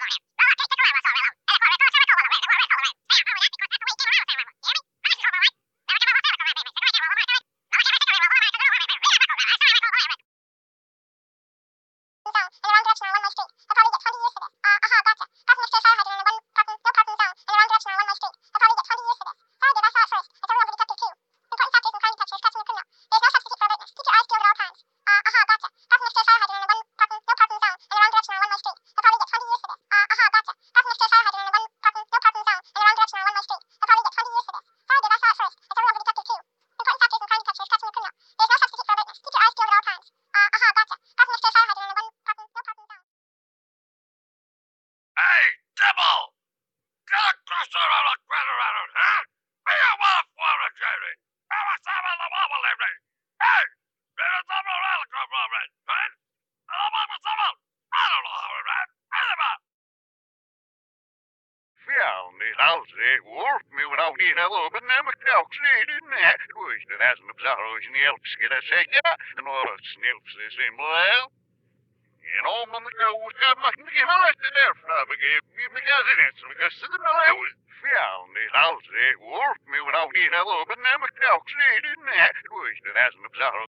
Hey, devil! Get across the road, huh? Be a wolf, Warren Jerry! Have a time on the wobble, evening! Hey! There's a double relic of Robin, huh? I'm on the double! I don't know how it ran! Anyway! فعلا العوزة وورف without need a little bit of calculated in that. Which it hasn't observed snails get a second, and all the snails is in well. You know, when the girl was coming to give a letter there from because it is because the mellow was found العوزة وورف without need a little bit of calculated in that. Which it hasn't observed